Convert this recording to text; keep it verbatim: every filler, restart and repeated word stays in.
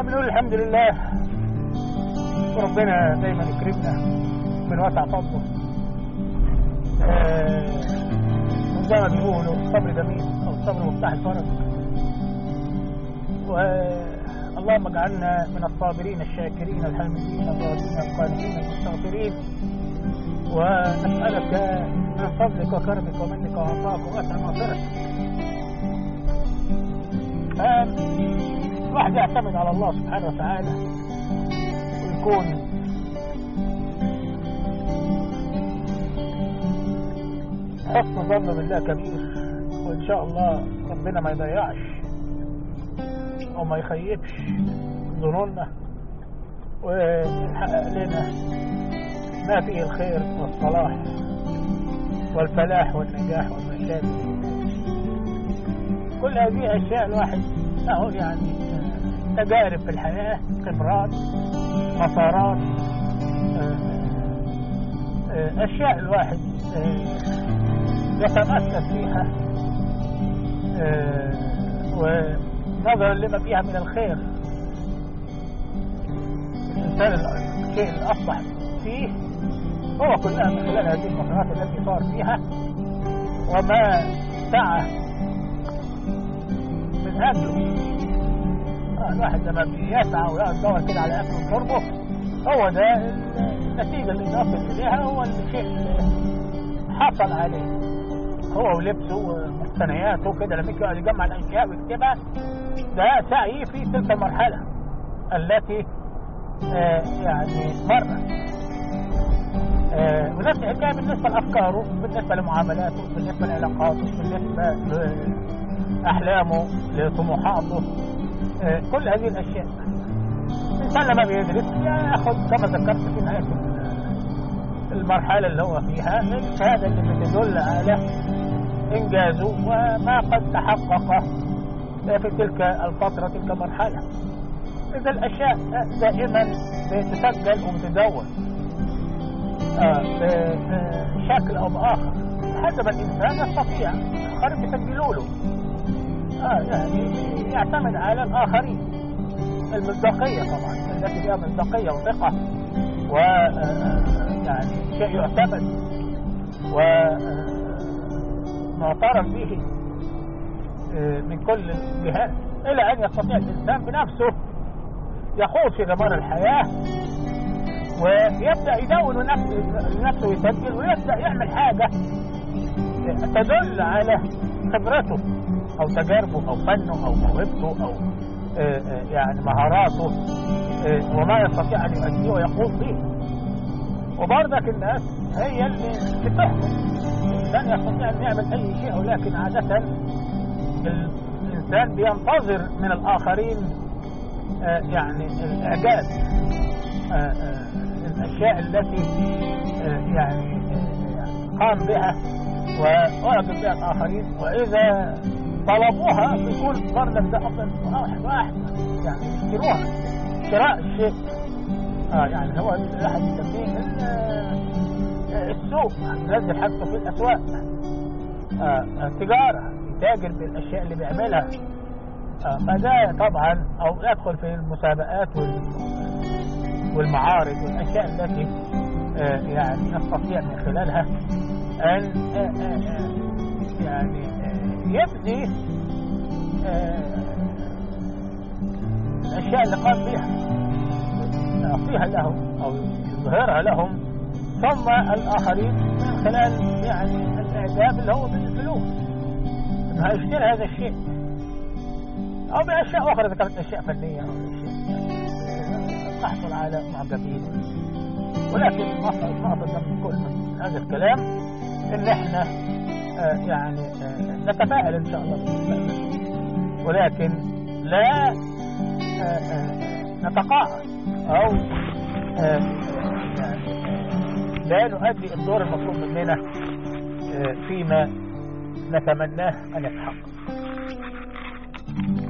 بنقول الحمد لله، وربنا دايما يكرمنا من وسع فضله. آه زي ما بيقولوا الصبر جميل، او الصبر مفتاح الفرج. واللهم اجعلنا من الصابرين الشاكرين الحامدين الراضين القانتين المستغفرين، ونسألك من فضلك وكرمك ومنك وعطاك ووسع مغفرتك. الواحد يعتمد على الله سبحانه وتعالى، ويكون حسن ظن بالله كبير، وإن شاء الله ربنا ما يضيعش وما يخيبش ظنوننا، ويحقق لنا ما فيه الخير والصلاح والفلاح والنجاح والمشاكل. كل هذه أشياء الواحد أهو يعني تجارب في الحياة، خبرات، مسارات، أشياء الواحد يتمسك فيها ونظرا لما فيها من الخير. الإنسان الشيء اللي أصبح فيه هو كلها من خلال هذه المسارات التي صار فيها وما سعى من أجله. الواحد لما بيسعى ويدور كده على أكله وشربه، هو ده النتيجة اللي يصل إليها، هو الشيء اللي حصل عليه هو ولبسه ومقتنياته كده. لما يقعد يجمع الأشياء ويكتبها، ده سعي في تلك المرحلة التي آه يعني مرت. آه ونفس الحكاية بالنسبة لأفكاره، بالنسبة لمعاملاته، بالنسبة لعلاقاته، بالنسبة لأحلامه، لطموحاته، آه كل هذه الأشياء. الإنسان لما بيدرس يأخذ كما ذكرت في نهاية المرحلة اللي هو فيها الشهادة اللي بتدل على إنجازه وما قد تحقق في تلك الفترة، تلك المرحلة. إذا الأشياء دائما بتسجل وبتدون بشكل أو بآخر حسب الإنسان يستطيع الآخرين بيسجلوا له. آه يعني يعتمد على الآخرين، المصداقية طبعا التي فيها مصداقية وثقة و يعني شيء يعتمد ومعترف به من كل الجهات، إلى أن يستطيع الإنسان بنفسه يخوض في غمار الحياة ويبدأ يدون لنفسه ويسجل ويبدأ يعمل حاجة تدل على خبرته أو تجاربه أو فنه أو موهبته أو يعني مهاراته وما يستطيع أن يؤديه ويقوم به. وبرضك الناس هي اللي بتحكم. الإنسان يستطيع أن يعمل أي شيء، ولكن عادة الإنسان بينتظر من الآخرين يعني الإعجاز، الأشياء التي يعني قام بها وأعجب بها الآخرين، وإذا طلبوها بيكون برضك ده أفضل واحد واحد يعني يشتروها شراء الشيء. آه يعني هو الواحد يسميه السوق، ينزل حاجته في الأسواق، آه التجارة، يتاجر بالأشياء اللي بيعملها. آه فده طبعا أو يدخل في المسابقات والمعارض والأشياء التي آه يعني يستطيع من خلالها أن آه آه يعني آه يبني آه الأشياء اللي قام بها، يعطيها لهم أو يظهرها لهم، ثم الآخرين من خلال يعني الإعجاب اللي هو بالفلوس إنه هيشتري هذا الشيء، أو بأشياء أخرى ذكرت أشياء فنية أو أشياء تحصل على معجبين. ولكن المقصد من كل هذا الكلام إن إحنا آه يعني آه نتفائل إن شاء الله بالمستقبل، ولكن لا آه آه نتقاعس أو آه يعني لا نؤدي الدور المطلوب مننا فيما نتمناه أن يتحقق.